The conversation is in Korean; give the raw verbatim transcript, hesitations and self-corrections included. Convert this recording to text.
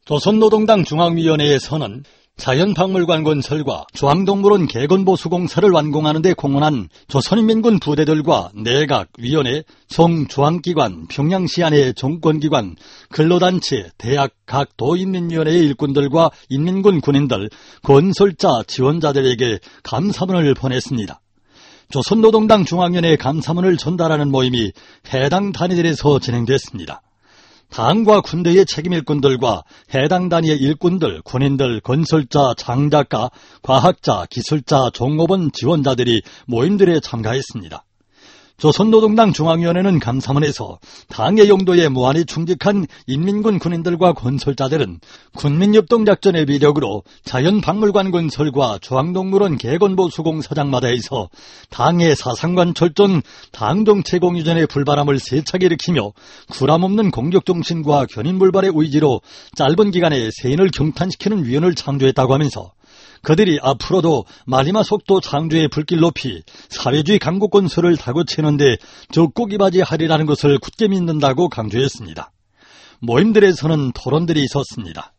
조선노동당 중앙위원회에서는 자연박물관 건설과 중앙동물원 개건보수공사를 완공하는 데 공헌한 조선인민군 부대들과 내각, 위원회, 송중앙기관, 평양시 안의 정권기관, 근로단체, 대학, 각 도인민위원회의 일꾼들과 인민군 군인들, 건설자, 지원자들에게 감사문을 보냈습니다. 조선노동당 중앙위원회 감사문을 전달하는 모임이 해당 단위들에서 진행됐습니다. 당과 군대의 책임일꾼들과 해당 단위의 일꾼들, 군인들, 건설자, 장작가, 과학자, 기술자, 종업원 지원자들이 모임들에 참가했습니다. 조선노동당 중앙위원회는 감사문에서 당의 용도에 무한히 충직한 인민군 군인들과 건설자들은 군민협동작전의 위력으로 자연박물관 건설과 중앙동물원 개건보수공사장마다에서 당의 사상관 철전, 당정체 공유전의 불바람을 세차게 일으키며 구람없는 공격정신과 견인불발의 의지로 짧은 기간에 세인을 경탄시키는 위원을 창조했다고 하면서 그들이 앞으로도 마지막 속도 창조의 불길 높이 사회주의 강국 건설을 다그치는데 적극이바지하리라는 것을 굳게 믿는다고 강조했습니다. 모임들에서는 토론들이 있었습니다.